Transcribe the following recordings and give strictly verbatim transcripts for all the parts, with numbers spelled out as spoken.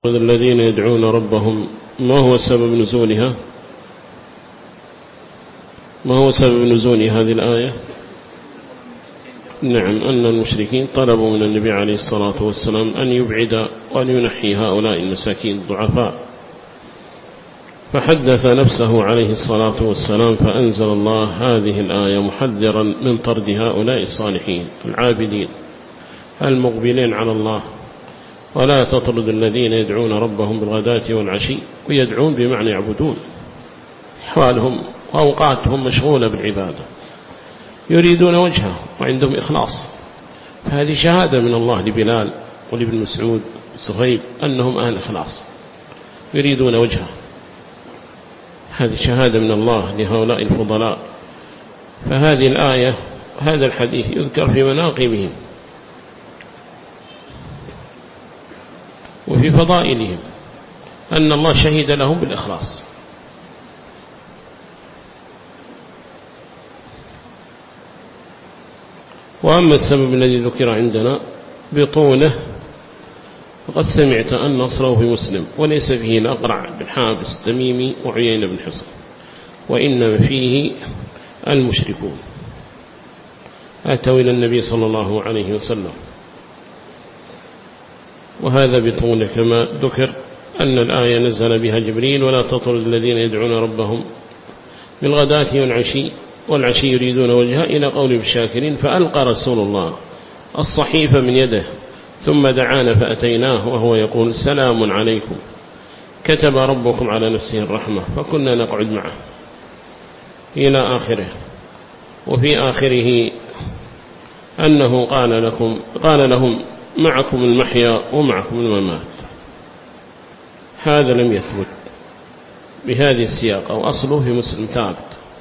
الذين يدعون ربهم، ما هو سبب نزولها؟ ما هو سبب نزول هذه الآية؟ نعم، أن المشركين طلبوا من النبي عليه الصلاة والسلام أن يبعد وأن ينحي هؤلاء المساكين الضعفاء، فحدث نفسه عليه الصلاة والسلام فأنزل الله هذه الآية محذرا من طرد هؤلاء الصالحين العابدين المقبلين على الله. ولا تطرد الذين يدعون ربهم بالغداة والعشي، ويدعون بمعنى يعبدون، حوالهم وأوقاتهم مشغولة بالعبادة، يريدون وجهه وعندهم إخلاص. فهذه شهادة من الله لبلال ولابن مسعود صهيب أنهم أهل إخلاص يريدون وجهه، هذه شهادة من الله لهؤلاء الفضلاء. فهذه الآية هذا الحديث يذكر في مناقبهم وفي فضائلهم أن الله شهد لهم بالإخلاص. وأما السبب الذي ذكر عندنا بطوله فقد سمعت أن أصله في مسلم، وليس فيه الأقرع بن حابس تميمي وعيين بن حصن، وإنما فيه المشركون أتوا إلى النبي صلى الله عليه وسلم. وهذا بطوله كما ذكر أن الآية نزل بها جبريل: ولا تطرد الذين يدعون ربهم بالغداة والعشي والعشي يريدون وجهه، إلى قول الشاكرين. فألقى رسول الله الصحيفة من يده ثم دعانا فأتيناه وهو يقول: سلام عليكم، كتب ربكم على نفسه الرحمة، فكنا نقعد معه إلى آخره. وفي آخره أنه قال لكم قال لهم: معكم المحيا ومعكم الممات. هذا لم يثبت بهذه السياق، أو أصله في مسلم ثابت.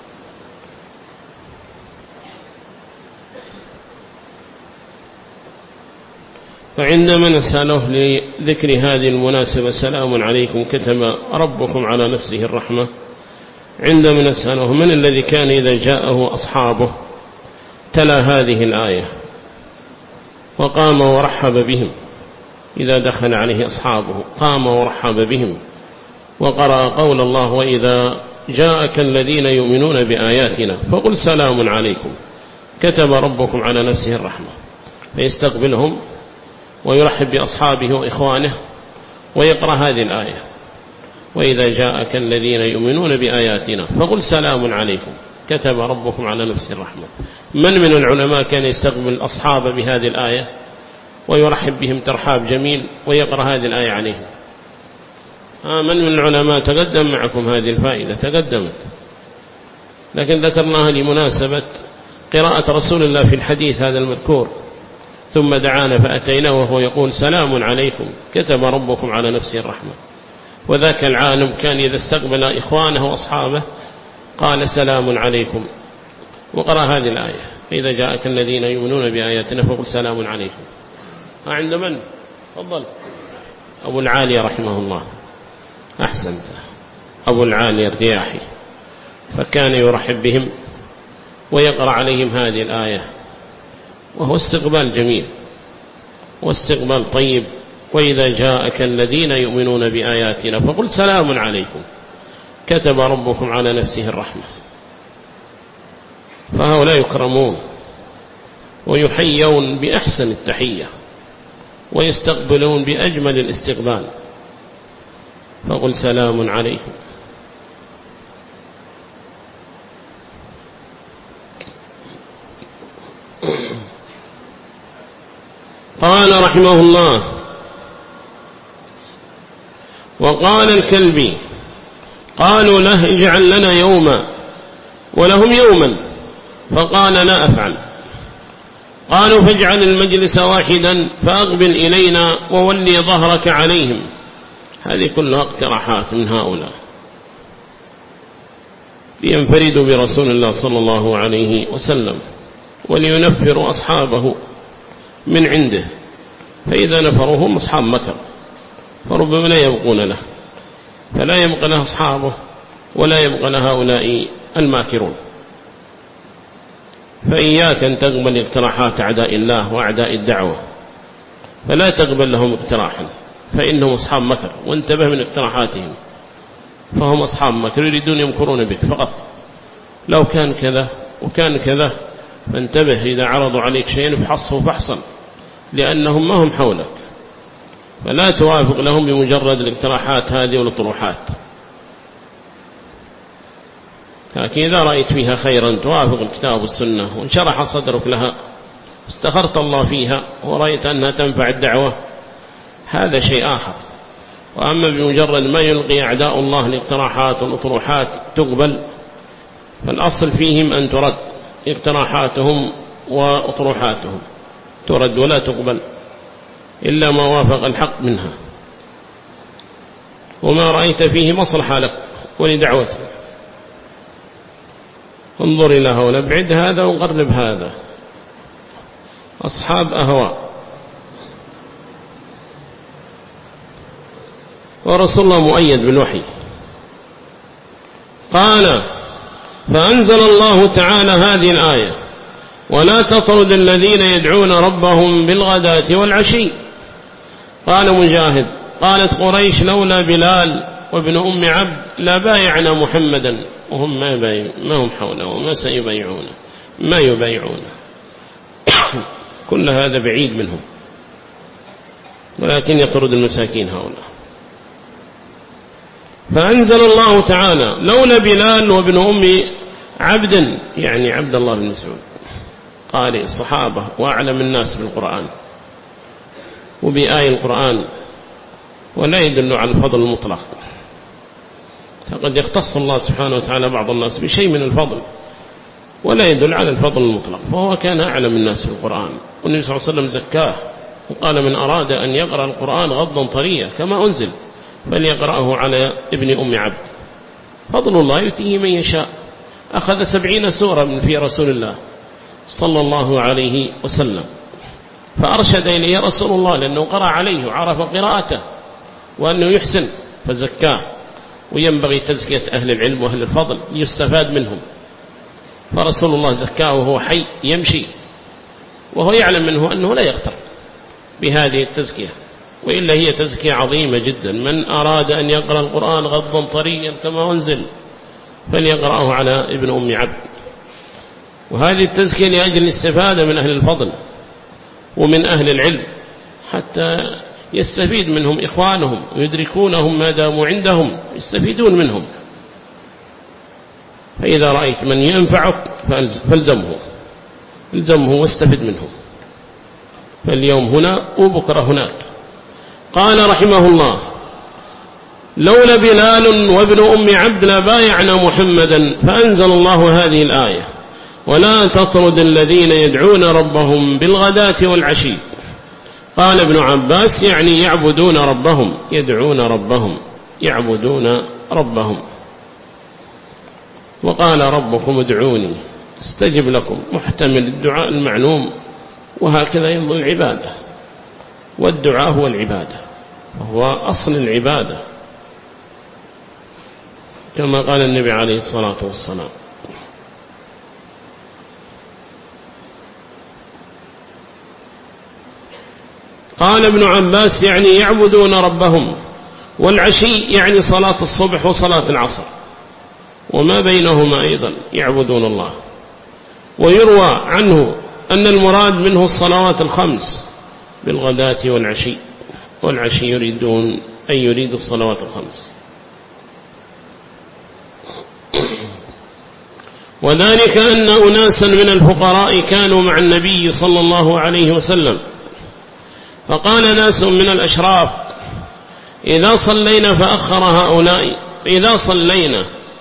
فعندما نسأله لذكر هذه المناسبة: سلام عليكم كتب ربكم على نفسه الرحمة، عندما نسأله من الذي كان إذا جاءه أصحابه تلا هذه الآية وقام ورحب بهم، إذا دخل عليه أصحابه قام ورحب بهم، وقرأ قول الله: وإذا جاءك الذين يؤمنون بآياتنا فقل سلام عليكم كتب ربكم على نفسه الرحمة، فيستقبلهم ويرحب بأصحابه وإخوانه ويقرأ هذه الآية: وإذا جاءك الذين يؤمنون بآياتنا فقل سلام عليكم كتب ربكم على نفسه الرحمة. من من العلماء كان يستقبل الأصحاب بهذه الآية ويرحب بهم ترحاب جميل ويقرأ هذه الآية عليهم؟ آه من من العلماء تقدم معكم هذه الفائدة؟ تقدمت، لكن ذكرناها لمناسبة قراءة رسول الله في الحديث هذا المذكور: ثم دعانا فأتيناه وهو يقول: سلام عليكم كتب ربكم على نفسه الرحمة. وذاك العالم كان إذا استقبل إخوانه وأصحابه قال: سلام عليكم، وقرأ هذه الآية: إذا جاءك الذين يؤمنون بآياتنا فقل سلام عليكم. عند من؟ تفضل. أبو العالي رحمه الله. أحسنت، أبو العالي الرياحي، فكان يرحب بهم ويقرأ عليهم هذه الآية، وهو استقبال جميل واستقبال طيب: وإذا جاءك الذين يؤمنون بآياتنا فقل سلام عليكم كتب ربكم على نفسه الرحمة. فهؤلاء يكرمون ويحيون بأحسن التحية ويستقبلون بأجمل الاستقبال، فقل سلام عليكم. قال رحمه الله: وقال الكلبي: قالوا له اجعل لنا يوما ولهم يوما، فقال لا أفعل. قالوا فاجعل المجلس واحدا فأقبل إلينا وولي ظهرك عليهم. هذه كلها اقتراحات من هؤلاء لينفردوا برسول الله صلى الله عليه وسلم ولينفروا أصحابه من عنده، فإذا نفروهم أصحاب مكر فربما لا يبقون له، فلا يبقى له أصحابه ولا يبقى له هؤلاء الماكرون. فإياك أن تقبل اقتراحات أعداء الله وأعداء الدعوة، فلا تقبل لهم اقتراحا، فإنهم أصحاب مكر، وانتبه من اقتراحاتهم، فهم أصحاب مكر يريدون يمكرون بك فقط. لو كان كذا وكان كذا فانتبه، إذا عرضوا عليك شيئا فحصه فحصا، لأنهم ما هم حولك، فلا توافق لهم بمجرد الاقتراحات هذه والطروحات. لكن إذا رأيت فيها خيرا توافق الكتاب والسنة وانشرح صدرك لها، استخرت الله فيها ورأيت أنها تنفع الدعوة، هذا شيء آخر. وأما بمجرد ما يلقي أعداء الله الاقتراحات والأطروحات تقبل، فالأصل فيهم أن ترد اقتراحاتهم وأطروحاتهم، ترد ولا تقبل إلا ما وافق الحق منها، وما رأيت فيه مصلحة لك ولدعوتك. انظر إلى هؤلاء، ابعد هذا وقرب هذا، أصحاب أهواء. ورسول الله مؤيد بالوحي. قال: فأنزل الله تعالى هذه الآية: ولا تطرد الذين يدعون ربهم بالغداة والعشي. قال مجاهد: قالت قريش: لولا بلال وابن أم عبد لا بايعنا محمدا، وهم ما, ما هم حوله وما سيبايعونه، ما يبايعونه. كل هذا بعيد منهم، ولكن يطرد المساكين هؤلاء. فأنزل الله تعالى: لولا بلال وابن أم عبد، يعني عبد الله بن مسعود، قال الصحابة وأعلم الناس بالقرآن وبآي القرآن، ولا يدل على الفضل المطلق، فقد يختص الله سبحانه وتعالى بعض الناس بشيء من الفضل، ولا يدل على الفضل المطلق. فهو كان أعلم الناس بالقرآن، والنبي صلى الله عليه وسلم زكاه وقال: من أراد أن يقرأ القرآن غضا طريا كما أنزل فليقرأه على ابن أم عبد. فضل الله يؤتيه من يشاء. أخذ سبعين سورة من في رسول الله صلى الله عليه وسلم، فأرشد إليه رسول الله لأنه قرأ عليه وعرف قراءته وأنه يحسن فزكاه. وينبغي تزكية أهل العلم وأهل الفضل ليستفاد منهم، فرسول الله زكاه وهو حي يمشي، وهو يعلم منه أنه لا يغتر بهذه التزكية، وإلا هي تزكية عظيمة جدا. من أراد أن يقرأ القرآن غضا طريا كما أنزل فليقرأه على ابن أم عبد. وهذه التزكية لأجل الاستفادة من أهل الفضل ومن أهل العلم، حتى يستفيد منهم إخوانهم ويدركونهم ما داموا عندهم، يستفيدون منهم. فإذا رأيت من ينفعك فالزمه، الزمه واستفد منه، فاليوم هنا وبكرة هناك. قال رحمه الله: لولا بلال وابن أم عبد لبايعنا محمدا، فأنزل الله هذه الآية: ولا تطرد الذين يدعون ربهم بالغداة والعشي. قال ابن عباس: يعني يعبدون ربهم، يدعون ربهم، يعبدون ربهم. وقال: ربكم ادعوني استجب لكم، محتمل الدعاء المعلوم، وهكذا ينظر العبادة، والدعاء هو العبادة وهو أصل العبادة، كما قال النبي عليه الصلاة والسلام. قال ابن عباس: يعني يعبدون ربهم، والعشي يعني صلاة الصبح وصلاة العصر وما بينهما أيضا يعبدون الله. ويروى عنه أن المراد منه الصلوات الخمس بالغداة والعشي، والعشي يريدون أن يريد الصلوات الخمس. وذلك أن أناسا من الفقراء كانوا مع النبي صلى الله عليه وسلم، فقال ناس من الأشراف: إذا صلينا فأخر هؤلاء إذا صلينا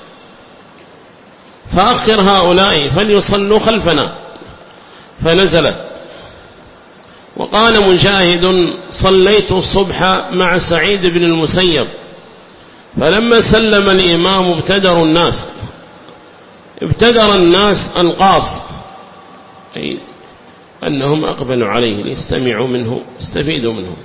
فأخر هؤلاء فليصلوا خلفنا، فنزلت. وقال مجاهد: صليت الصبح مع سعيد بن المسيب، فلما سلم الإمام ابتدر الناس ابتدر الناس القاص، أي أنهم أقبلوا عليه ليستمعوا منه استفيدوا منه.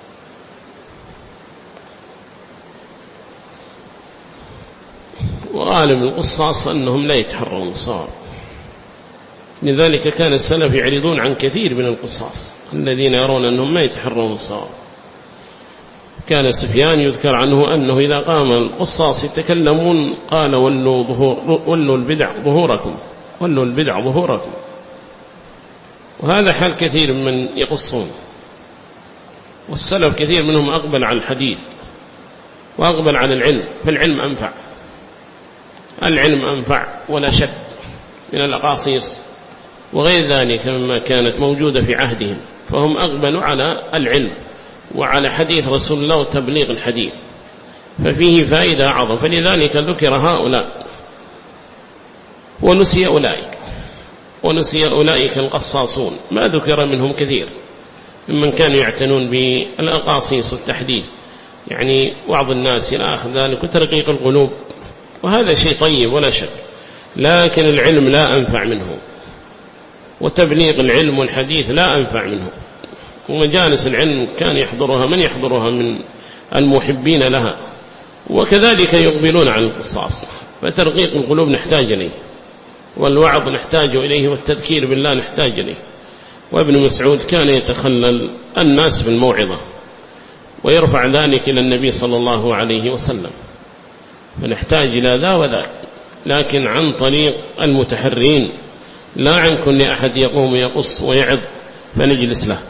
وغالب القصاص أنهم لا يتحرون الصواب، لذلك كان السلف يعرضون عن كثير من القصاص الذين يرون أنهم ما يتحرون الصواب. كان سفيان يذكر عنه أنه إذا قام القصاص يتكلمون قال ولوا, ظهور ولوا البدع ظهوركم ولوا البدع ظهوركم. وهذا حال كثير من يقصون، والسلف كثير منهم أقبل على الحديث وأقبل على العلم، فالعلم أنفع، العلم أنفع ولا شك من الأقاصيص وغير ذلك مما كانت موجودة في عهدهم، فهم أقبلوا على العلم وعلى حديث رسول الله وتبليغ الحديث، ففيه فائدة أعظم. فلذلك ذكر هؤلاء ونسي أولئك، ونسي أولئك القصاصون، ما ذكر منهم كثير ممن كانوا يعتنون بالأقاصيص والتحديث، يعني بعض الناس إلى آخر ذلك وترقيق القلوب، وهذا شيء طيب ولا شك، لكن العلم لا أنفع منه، وتبليغ العلم والحديث لا أنفع منه. ومجالس العلم كان يحضرها من يحضرها من المحبين لها، وكذلك يقبلون على القصاص، فترقيق القلوب نحتاج إليه، والوعظ نحتاج إليه، والتذكير بالله نحتاج إليه. وابن مسعود كان يتخلل الناس بالموعظة ويرفع ذلك إلى النبي صلى الله عليه وسلم، فنحتاج إلى ذا وذاك، لكن عن طريق المتحرين، لا عن كل أحد يقوم يقص ويعظ فنجلس له.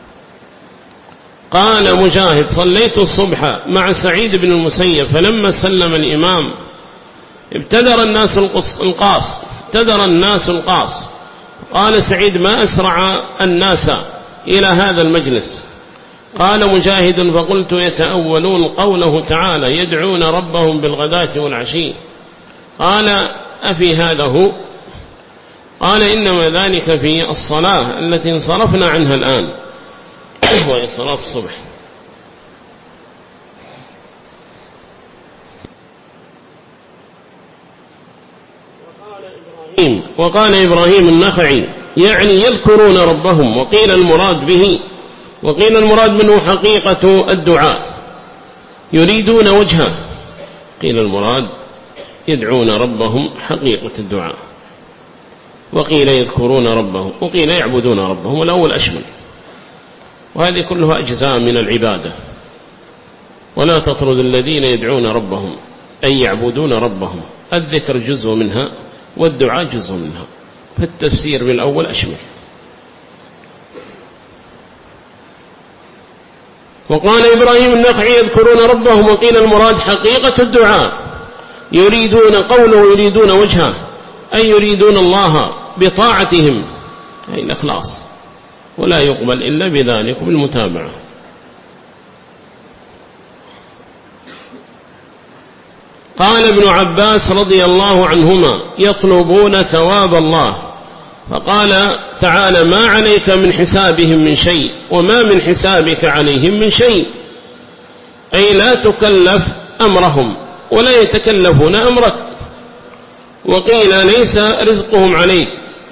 قال مجاهد: صليت الصبح مع سعيد بن المسيب فلما سلم الإمام ابتدر الناس القاص ابتدر الناس القاص قال سعيد: ما أسرع الناس إلى هذا المجلس. قال مجاهد: فقلت: يتأولون قوله تعالى: يدعون ربهم بالغداة والعشي. قال: أفي هذا هو؟ قال: إنما ذلك في الصلاة التي انصرفنا عنها الآن، وهي صلاة الصبح. وقال إبراهيم النخعي: يعني يذكرون ربهم، وقيل المراد به وقيل المراد منه حقيقة الدعاء، يريدون وجهه، قيل المراد يدعون ربهم حقيقة الدعاء، وقيل يذكرون ربهم، وقيل يعبدون ربهم، والأول أشمل. وهذه كلها أجزاء من العبادة. ولا تطرد الذين يدعون ربهم أي يعبدون ربهم، الذكر جزء منها والدعاء جزء منها، فالتفسير بالأول أشمل. وقال إبراهيم النخعي: يذكرون ربهم، وقيل المراد حقيقة الدعاء، يريدون قوله يريدون وجهه، أي يريدون الله بطاعتهم، أي الإخلاص، ولا يقبل إلا بذلك بالمتابعة. قال ابن عباس رضي الله عنهما: يطلبون ثواب الله، فقال تعالى: ما عليك من حسابهم من شيء وما من حسابك عليهم من شيء، أي لا تكلف أمرهم ولا يتكلفون أمرك. وقيل: ليس رزقهم عليك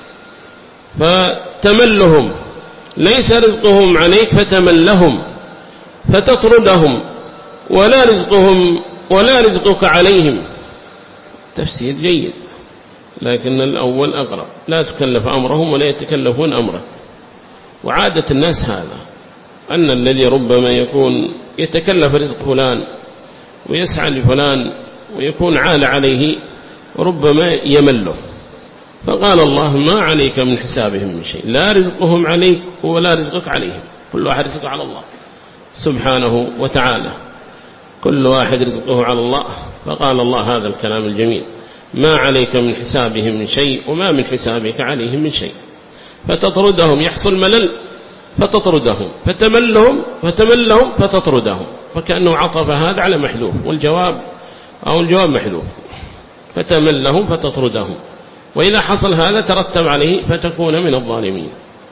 فتملهم، ليس رزقهم عليك فتملهم فتطردهم، ولا رزقهم ولا رزقك عليهم. تفسير جيد، لكن الأول أقرب: لا تكلف أمرهم ولا يتكلفون أمرك. وعادة الناس هذا، أن الذي ربما يكون يتكلف رزق فلان ويسعى لفلان ويكون عال عليه، ربما يمله. فقال الله: ما عليك من حسابهم من شيء، لا رزقهم عليك ولا رزقك عليهم، كل واحد رزقه على الله سبحانه وتعالى، كل واحد رزقه على الله. فقال الله هذا الكلام الجميل: ما عليك من حسابهم من شيء وما من حسابك عليهم من شيء. فتطردهم، يحصل ملل فتطردهم، فتملهم فتملهم فتطردهم، فكأنه عطف هذا على محذوف، والجواب أو الجواب محذوف، فتملهم فتطردهم. وإذا حصل هذا ترتب عليه فتكون من الظالمين.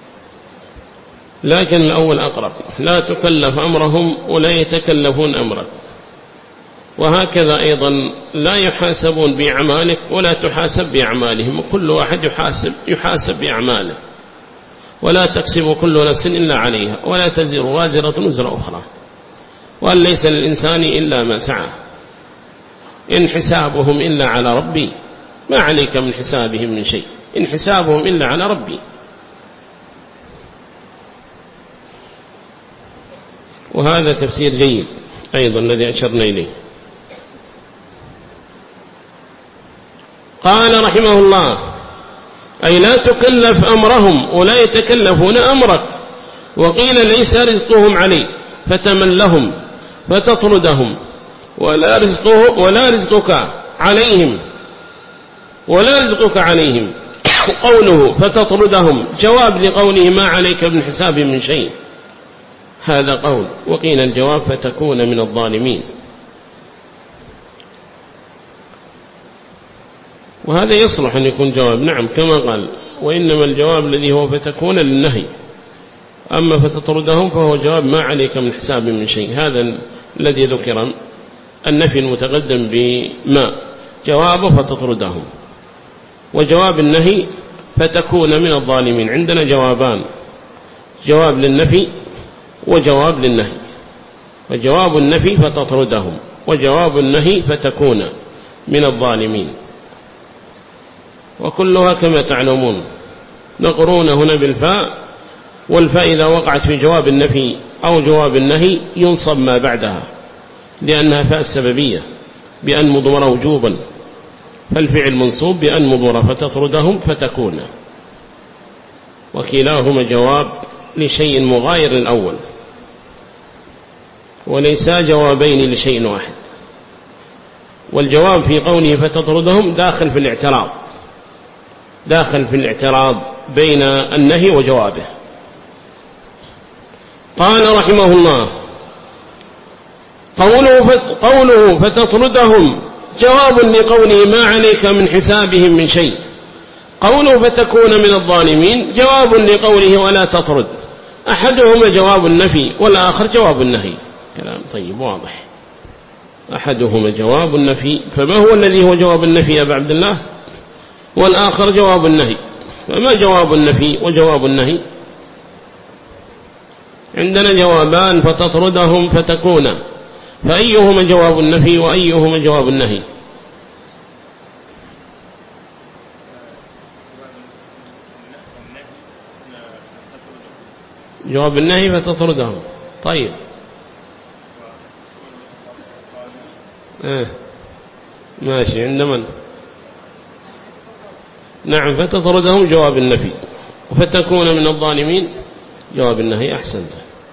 لكن الأول أقرب: لا تكلف أمرهم ولا يتكلفون أمرك. وهكذا أيضا لا يحاسبون بأعمالك ولا تحاسب بأعمالهم، وكل واحد يحاسب يحاسب بأعماله، ولا تكسب كل نفس إلا عليها، ولا تزر وازرة وزر أخرى، وأن ليس للإنسان إلا ما سعى، إن حسابهم إلا على ربي، ما عليك من حسابهم من شيء، إن حسابهم إلا على ربي. وهذا تفسير جيد، أيضا الذي أشرنا إليه. قال رحمه الله: أي لا تكلف أمرهم ولا يتكلفون أمرك. وقيل ليس رزقهم عليك فتملهم فتطردهم، ولا رزقه ولا رزقك عليهم ولا رزقك عليهم. قوله فتطردهم جواب لقوله ما عليك من حساب من شيء، هذا قول. وقيل الجواب فتكون من الظالمين، وهذا يصلح أن يكون جواب، نعم كما قال. وإنما الجواب الذي هو فتكون للنهي، أما فتطردهم فهو جواب ما عليك من حساب من شيء. هذا الذي ذكر النفي المتقدم بما جوابه فتطردهم، وجواب النهي فتكون من الظالمين. عندنا جوابان: جواب للنفي وجواب للنهي. وجواب النفي فتطردهم، وجواب النهي فتكون من الظالمين. وكلها كما تعلمون نقرون هنا بالفاء، والفاء إذا وقعت في جواب النفي أو جواب النهي ينصب ما بعدها، لأنها فاء السببية بأن مضمر وجوبا، فالفعل منصوب بأن مضمر فتطردهم فتكون، وكلاهما جواب لشيء مغاير للأول، وليس جوابين لشيء واحد. والجواب في قوله فتطردهم داخل في الاعتراض، داخل في الاعتراض بين النهي وجوابه. قال رحمه الله: قوله, قوله فتطردهم جواب لقوله ما عليك من حسابهم من شيء. قوله فتكون من الظالمين جواب لقوله ولا تطرد. أحدهما جواب النفي والآخر جواب النهي. كلام طيب واضح. أحدهما جواب النفي، فما هو الذي هو جواب النفي يا أبا عبد الله؟ والآخر جواب النهي. فما جواب النفي وجواب النهي؟ عندنا جوابان: فتطردهم فتكون، فأيهما جواب النفي وأيهما جواب النهي؟ جواب النهي فتطردهم. طيب آه. ماشي. عند من؟ نعم فتطردهم جواب النفي، وفتكون من الظالمين جواب النهي. أحسنت.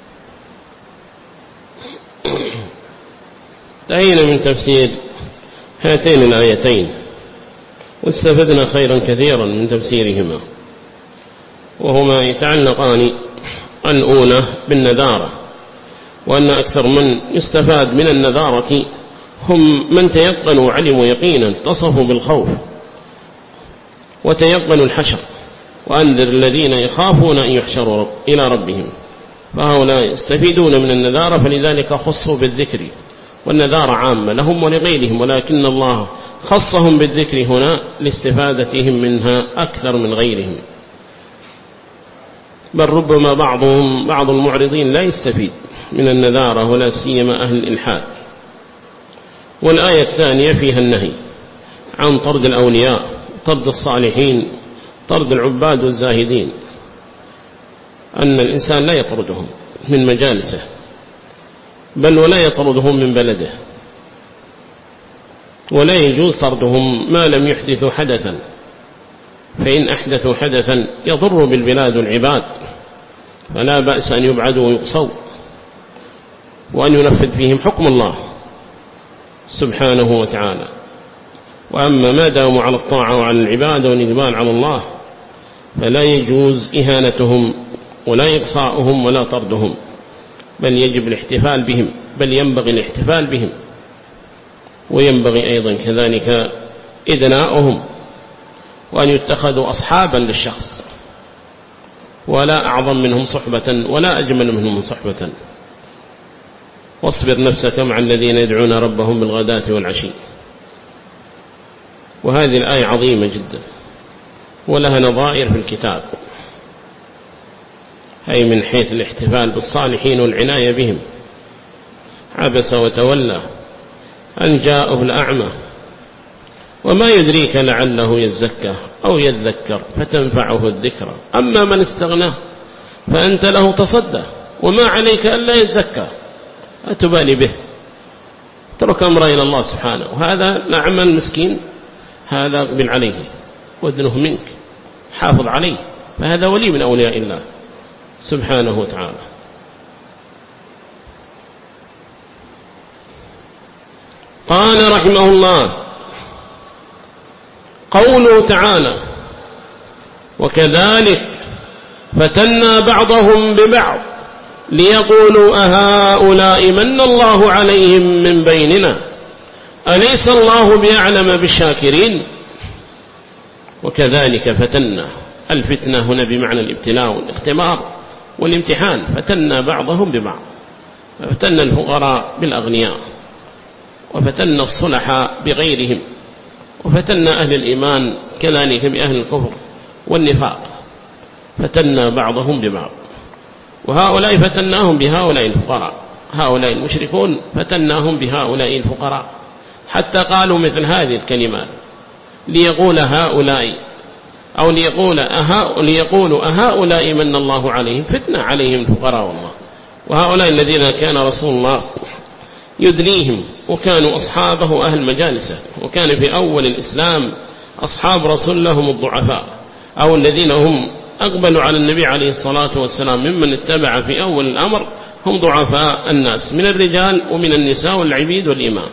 انتهينا من تفسير هاتين الآيتين، واستفدنا خيرا كثيرا من تفسيرهما، وهما يتعلقان الأولى بالنذارة، وأن أكثر من يستفاد من النذارة هم من تيقنوا وعلموا يقينا، اتصفوا بالخوف وتيقنوا الحشر. وأنذر الذين يخافون أن يحشروا إلى ربهم، فهؤلاء يستفيدون من النذارة، فلذلك خصوا بالذكر. والنذارة عامة لهم ولغيرهم، ولكن الله خصهم بالذكر هنا لاستفادتهم منها أكثر من غيرهم. بل ربما بعضهم بعض المعرضين لا يستفيد من النذارة، ولا سيما أهل الإلحاد. والآية الثانية فيها النهي عن طرد الأولياء، طرد الصالحين، طرد العباد والزاهدين، أن الإنسان لا يطردهم من مجالسه، بل ولا يطردهم من بلده، ولا يجوز طردهم ما لم يحدثوا حدثا، فإن أحدثوا حدثا يضر بالبلاد والعباد فلا بأس أن يبعدوا ويقصوا، وأن ينفذ فيهم حكم الله سبحانه وتعالى. وأما ما داموا على الطاعة وعلى العبادة والإقبال على الله فلا يجوز إهانتهم ولا إقصاؤهم ولا طردهم، بل يجب الاحتفال بهم، بل ينبغي الاحتفال بهم، وينبغي أيضا كذلك إدناؤهم، وأن يتخذوا أصحابا للشخص، ولا أعظم منهم صحبة ولا أجمل منهم صحبة. واصبر نفسك مع الذين يدعون ربهم بالغداة والعشي. وهذه الآية عظيمة جدا، ولها نظائر في الكتاب، أي من حيث الاحتفال بالصالحين والعناية بهم. عبس وتولى أن جاءه الأعمى وما يدريك لعله يزكى أو يذكر فتنفعه الذكرى، أما من استغنى فأنت له تصدى وما عليك ألا يزكى، أتبالي به اترك أمره إلى الله سبحانه. وهذا نعم المسكين هذا اقبل عليه وادنه منك، حافظ عليه، فهذا ولي من أولياء الله سبحانه وتعالى. قال رحمه الله: قوله تعالى: وكذلك فتنا بعضهم ببعض ليقولوا أهؤلاء من الله عليهم من بيننا أليس الله بأعلم بالشاكرين. وكذلك فتنا، الفتنة هنا بمعنى الابتلاء والاختبار والامتحان. فتنا بعضهم ببعض، فتنا الفقراء بالأغنياء، وفتنا الصلحاء بغيرهم، وفتنا أهل الإيمان كذلك بأهل الكفر والنفاق. فتنا بعضهم ببعض، وهؤلاء فتناهم بهؤلاء الفقراء، هؤلاء المشركون فتناهم بهؤلاء الفقراء، حتى قالوا مثل هذه الكلمات: ليقول هؤلاء أو ليقول أها ليقولوا أهؤلاء من الله عليهم، فتنة عليهم الفقراء والله. وهؤلاء الذين كان رسول الله يدنيهم، وكانوا أصحابه أهل مجالسه، وكان في أول الإسلام أصحاب رسول لهم الضعفاء، أو الذين هم أقبلوا على النبي عليه الصلاة والسلام ممن اتبع في أول الأمر هم ضعفاء الناس من الرجال ومن النساء والعبيد والإمام.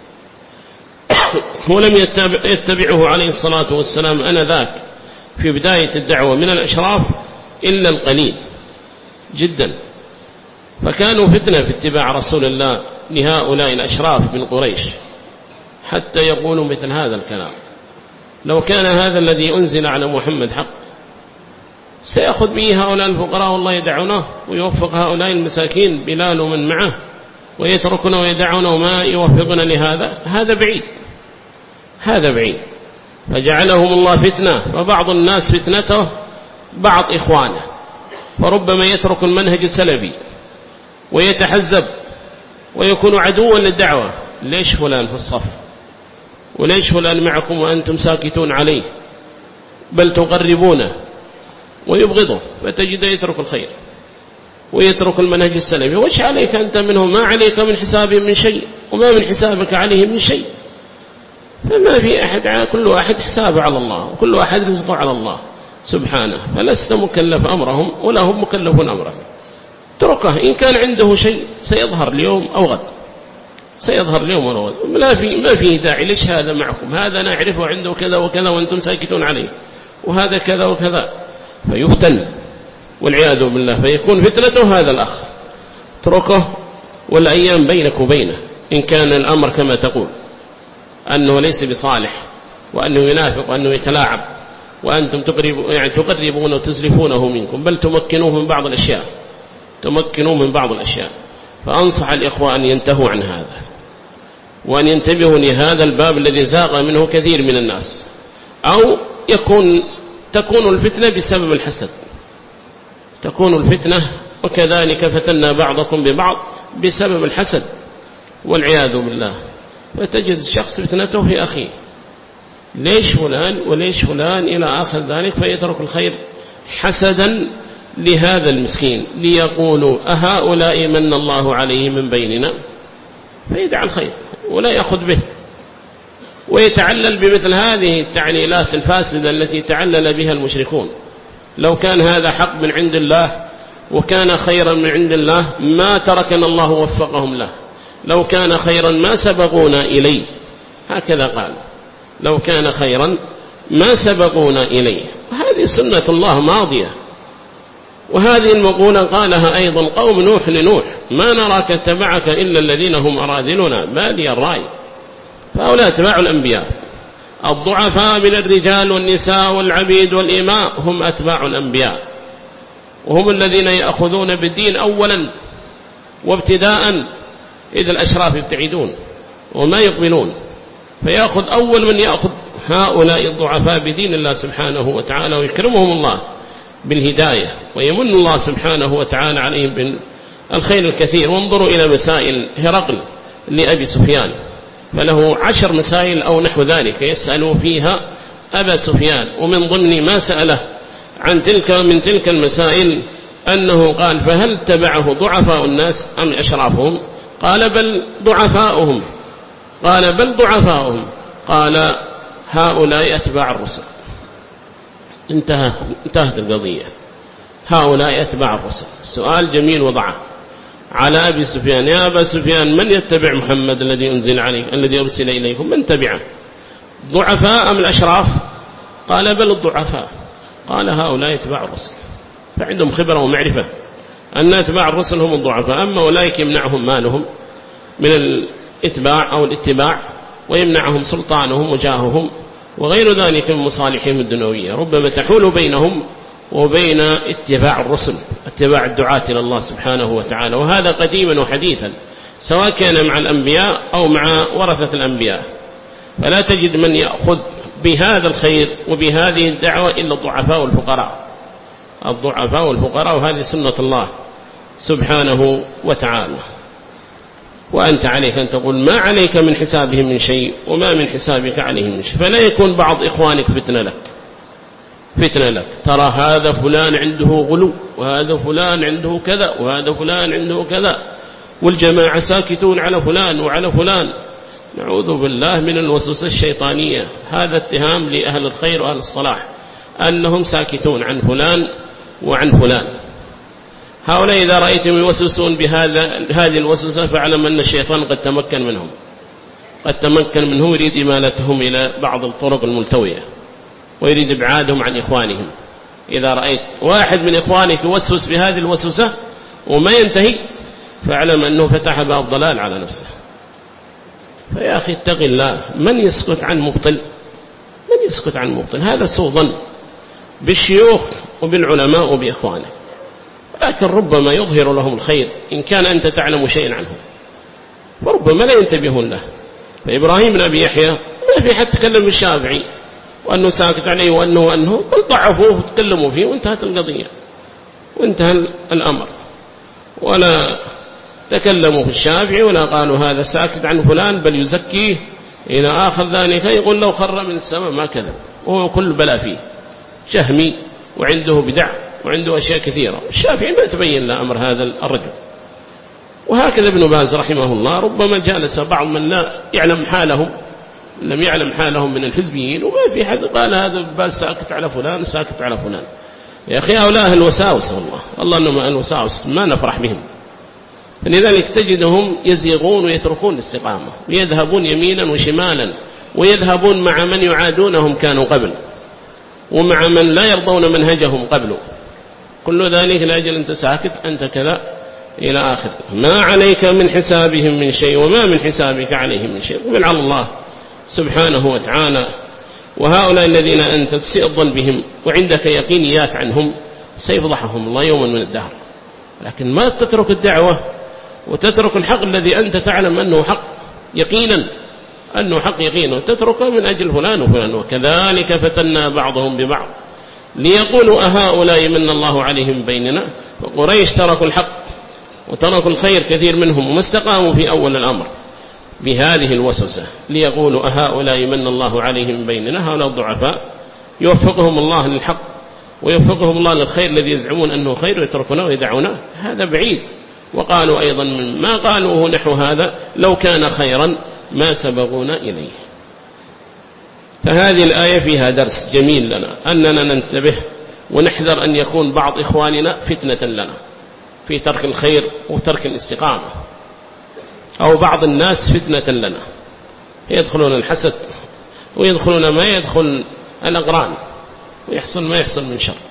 ولم يتبعه عليه الصلاة والسلام أنذاك في بداية الدعوة من الأشراف إلا القليل جدا، فكانوا فتنة في اتباع رسول الله لهؤلاء الأشراف من قريش، حتى يقولوا مثل هذا الكلام: لو كان هذا الذي أنزل على محمد حق سيأخذ به هؤلاء الفقراء والله يدعونه، ويوفق هؤلاء المساكين بلال ومن معه، ويتركنا ويدعونه وما يوفقنا لهذا. هذا بعيد، هذا بعيد. فجعلهم الله فتنة، وبعض الناس فتنته بعض إخوانه، فربما يترك المنهج السلفي ويتحزب ويكون عدوا للدعوة. ليش فلان في الصف، وليش فلان معكم وأنتم ساكتون عليه، بل تقربونه، ويبغضه، فتجد يترك الخير ويترك المنهج السلفي. وش عليك أنت منهم؟ ما عليك من حسابهم من شيء، وما من حسابك عليهم من شيء. فما في أحد، كل واحد حسابه على الله، وكل واحد رزقه على الله سبحانه، فلست مكلف أمرهم ولا هم مكلفون أمرك. اتركه، إن كان عنده شيء سيظهر اليوم أو غد، سيظهر اليوم أو غد. ما في ما فيه داعي. ليش هذا معكم؟ هذا نعرفه عنده كذا وكذا وأنتم ساكتون عليه، وهذا كذا وكذا، فيفتن والعياذ بالله، فيكون فتنته هذا الأخ. اتركه، والأيام بينك وبينه، إن كان الأمر كما تقول أنه ليس بصالح، وأنه ينافق، وأنه يتلاعب، وأنتم تقربون يعني تقربون وتزلفونه منكم، بل تمكنوه من بعض الأشياء، تمكنوه من بعض الأشياء. فأنصح الإخوة أن ينتهوا عن هذا، وأن ينتبهوا لهذا الباب الذي زاغ منه كثير من الناس. أو يكون تكون الفتنة بسبب الحسد، تكون الفتنة وكذلك فتنا بعضكم ببعض بسبب الحسد والعياذ بالله. فتجد الشخص فتنته في أخيه، ليش فلان وليش فلان إلى آخر ذلك، فيترك الخير حسدا لهذا المسكين، ليقولوا أهؤلاء من الله عليه من بيننا، فيدع الخير ولا يأخذ به، ويتعلل بمثل هذه التعليلات الفاسدة التي تعلل بها المشركون. لو كان هذا حق من عند الله وكان خيرا من عند الله ما تركنا الله ووفقهم له، لو كان خيرا ما سبقونا إليه، هكذا قال: لو كان خيرا ما سبقونا إليه. هذه سنة الله ماضية. وهذه المقولة قالها أيضا قوم نوح لنوح: ما نراك اتبعك إلا الذين هم أراذلنا بادي الرأي. فهؤلاء اتباع الأنبياء، الضعفاء من الرجال والنساء والعبيد والإماء هم أتباع الأنبياء، وهم الذين يأخذون بالدين أولا وابتداء، إذا الأشراف يبتعدون وما يقبلون، فيأخذ أول من يأخذ هؤلاء الضعفاء بدين الله سبحانه وتعالى، ويكرمهم الله بالهداية، ويمن الله سبحانه وتعالى عليهم بالخير الكثير. وانظروا إلى مسائل هرقل لأبي سفيان، فله عشر مسائل أو نحو ذلك يسألوا فيها أبا سفيان، ومن ضمن ما سأله عن تلك من تلك المسائل أنه قال: فهل تبعه ضعفاء الناس أم أشرافهم؟ قال: بل ضعفاؤهم قال بل ضعفاؤهم. قال هؤلاء أتباع الرسل. انتهى انتهت القضية. هؤلاء أتباع الرسل. السؤال جميل وضعه على أبي سفيان: يا أبا سفيان، من يتبع محمد الذي أنزل عليك الذي أرسل إليكم؟ من تبعه؟ ضعفاء أم الأشراف؟ قال بل الضعفاء. قال هؤلاء أتباع الرسل، فعندهم خبرة ومعرفة أن أتباع الرسل هم الضعفاء. أما أولئك يمنعهم مالهم من الاتباع أو الاتباع، ويمنعهم سلطانهم وجاههم وغير ذلك من مصالحهم الدنيوية، ربما تحول بينهم وبين اتباع الرسل، اتباع الدعاة إلى الله سبحانه وتعالى. وهذا قديما وحديثا، سواء كان مع الأنبياء أو مع ورثة الأنبياء، فلا تجد من يأخذ بهذا الخير وبهذه الدعوة إلا الضعفاء والفقراء. الضعفاء والفقراء، وهذه سنة الله سبحانه وتعالى. وأنت عليك أن تقول ما عليك من حسابهم من شيء وما من حسابك عليهم من شيء، فلا يكون بعض إخوانك فتنة لك فتنة لك ترى هذا فلان عنده غلو، وهذا فلان عنده كذا، وهذا فلان عنده كذا، والجماعة ساكتون على فلان وعلى فلان. نعوذ بالله من الوسوسة الشيطانية. هذا اتهام لأهل الخير وأهل الصلاح أنهم ساكتون عن فلان وعن فلان. هؤلاء إذا رأيتم يوسوسون بهذا هذه الوسوسة فاعلم أن الشيطان قد تمكن منهم قد تمكن منهم يريد إمالتهم إلى بعض الطرق الملتوية، ويريد إبعادهم عن إخوانهم. إذا رأيت واحد من إخوانك يوسوس بهذه الوسوسة وما ينتهي، فاعلم أنه فتح باب ضلال على نفسه. فيا أخي اتق الله. من يسكت عن مبطل؟ من يسكت عن مبطل؟ هذا سوء ظن بالشيوخ وبالعلماء وبإخوانه، لكن ربما يظهر لهم الخير إن كان أنت تعلم شيئا عنه، وربما لا ينتبهون له. فإبراهيم بن أبي يحيى ما في حد تكلم بالشافعي وأنه ساكت عليه وأنه وأنه بل ضعفوه وتكلموا فيه وانتهت القضية وانتهى الأمر، ولا تكلموا في الشافعي ولا قالوا هذا ساكت عن فلان بل يزكيه إلى آخر ذلك. يقول لو خر من السماء ما كذب، وهو كل بلا فيه شهمي وعنده بدع وعنده أشياء كثيرة. الشافعي ما تبين له أمر هذا الرجل. وهكذا ابن باز رحمه الله ربما جالس بعض من لا يعلم حالهم، لم يعلم حالهم من الحزبيين، وما في حد قال هذا ابن باز ساكت على فلان ساكت على فلان. يا أخي هؤلاء الوساوس، والله والله أنهم الوساوس ما نفرح بهم. فلذلك تجدهم يزيغون ويتركون الاستقامة ويذهبون يمينا وشمالا، ويذهبون مع من يعادونهم كانوا قبل، ومع من لا يرضون منهجهم قبل. كل ذلك لأجل أنت ساكت أنت كذا إلى آخر. ما عليك من حسابهم من شيء وما من حسابك عليهم من شيء، قبل على الله سبحانه وتعالى. وهؤلاء الذين أنت تسيء الظن بهم وعندك يقينيات عنهم سيفضحهم الله يوما من الدهر، لكن ما تترك الدعوة وتترك الحق الذي أنت تعلم أنه حق يقينا أنه حق يقينا، وتتركه من أجل فلان وفلان. وكذلك فتنا بعضهم ببعض ليقولوا أهؤلاء من الله عليهم بيننا. وقريش تركوا الحق وتركوا الخير كثير منهم وما استقاموا في أول الأمر بهذه الوسوسة، ليقولوا أهؤلاء من الله عليهم بيننا. هؤلاء الضعفاء يوفقهم الله للحق ويوفقهم الله للخير الذي يزعمون أنه خير ويتركونه ويدعونه، هذا بعيد. وقالوا أيضا من ما قالوه نحو هذا لو كان خيرا ما سبقونا إليه. فهذه الآية فيها درس جميل لنا أننا ننتبه ونحذر أن يكون بعض إخواننا فتنة لنا في ترك الخير وترك الاستقامة، أو بعض الناس فتنة لنا يدخلون الحسد ويدخلون ما يدخل الأقران ويحصل ما يحصل من شر.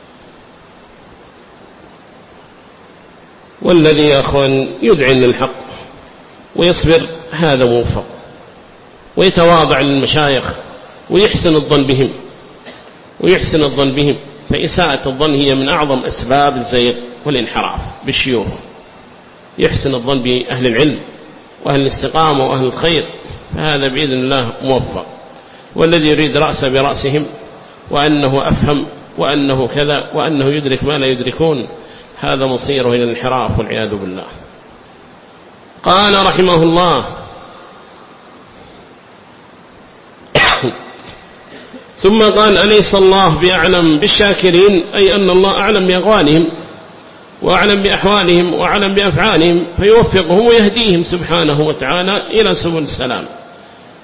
والذي يا أخوان يدعي للحق ويصبر هذا موفق، ويتواضع للمشايخ ويحسن الظن بهم ويحسن الظن بهم فإساءة الظن هي من أعظم أسباب الزيغ والانحراف بالشيوخ. يحسن الظن بأهل العلم وأهل الاستقامة وأهل الخير، فهذا بإذن الله موفق. والذي يريد رأس برأسهم وأنه أفهم وأنه كذا وأنه يدرك ما لا يدركون، هذا مصيره إلى الانحراف والعياذ بالله. قال رحمه الله: ثم قال: أليس الله بأعلم بالشاكرين؟ أي أن الله أعلم بأقوالهم وأعلم بأحوالهم وأعلم بأفعالهم، فيوفقهم ويهديهم سبحانه وتعالى إلى سبل السلام.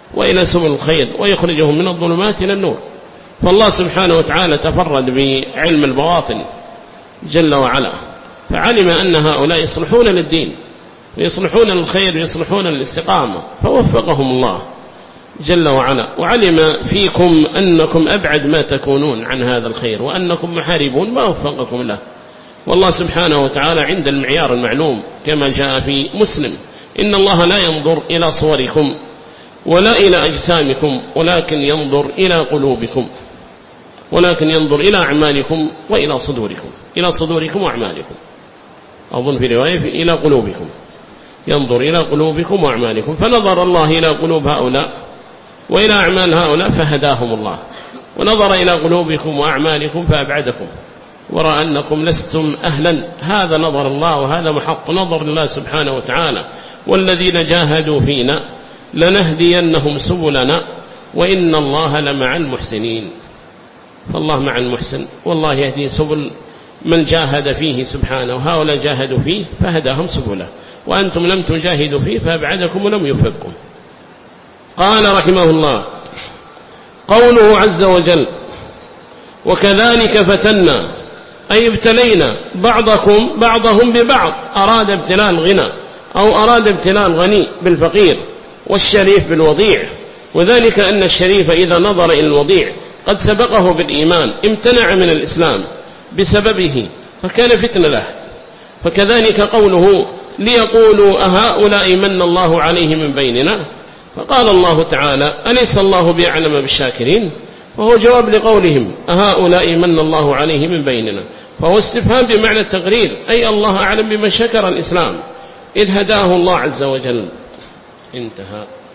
وإلى سبل الخير ويخرجهم من الظلمات إلى النور. فالله سبحانه وتعالى تفرد بعلم البواطن جل وعلا، فعلم أن هؤلاء يصلحون للدين ويصلحون للخير ويصلحون للاستقامة، فوفقهم الله جل وعلا، وعلم فيكم أنكم أبعد ما تكونون عن هذا الخير وأنكم محاربون ما وفقكم له. والله سبحانه وتعالى عند المعيار المعلوم كما جاء في مسلم: إن الله لا ينظر إلى صوركم ولا إلى أجسامكم ولكن ينظر إلى قلوبكم، ولكن ينظر إلى أعمالكم وإلى صدوركم، إلى صدوركم وأعمالكم، أظن في رواية إلى قلوبكم، ينظر إلى قلوبكم وأعمالكم. فنظر الله إلى قلوب هؤلاء وإلى أعمال هؤلاء فهداهم الله، ونظر إلى قلوبكم وأعمالكم فأبعدكم ورأى أنكم لستم أهلا. هذا نظر الله، وهذا محط نظر الله سبحانه وتعالى: والذين جاهدوا فينا لنهدينهم سبلنا وإن الله لمع المحسنين. فالله مع المحسن، والله يهدي سبل من جاهد فيه سبحانه، وهؤلاء جاهدوا فيه فهداهم سبله، وأنتم لم تجاهدوا فيه فأبعدكم ولم يوفقكم. قال رحمه الله: قوله عز وجل: وكذلك فتنا، أي ابتلينا بعضكم بعضهم ببعض. أراد ابتلاء الغنى أو أراد ابتلاء الغني بالفقير والشريف بالوضيع، وذلك أن الشريف إذا نظر إلى الوضيع قد سبقه بالإيمان امتنع من الإسلام بسببه فكان فتنة له. فكذلك قوله: ليقولوا أهؤلاء من الله عليه من بيننا، فقال الله تعالى: أليس الله بأعلم بالشاكرين؟ فهو جواب لقولهم أهؤلاء من الله عليه من بيننا، فهو استفهام بمعنى التقرير، أي الله أعلم بمن شكر الإسلام إذ هداه الله عز وجل. انتهى.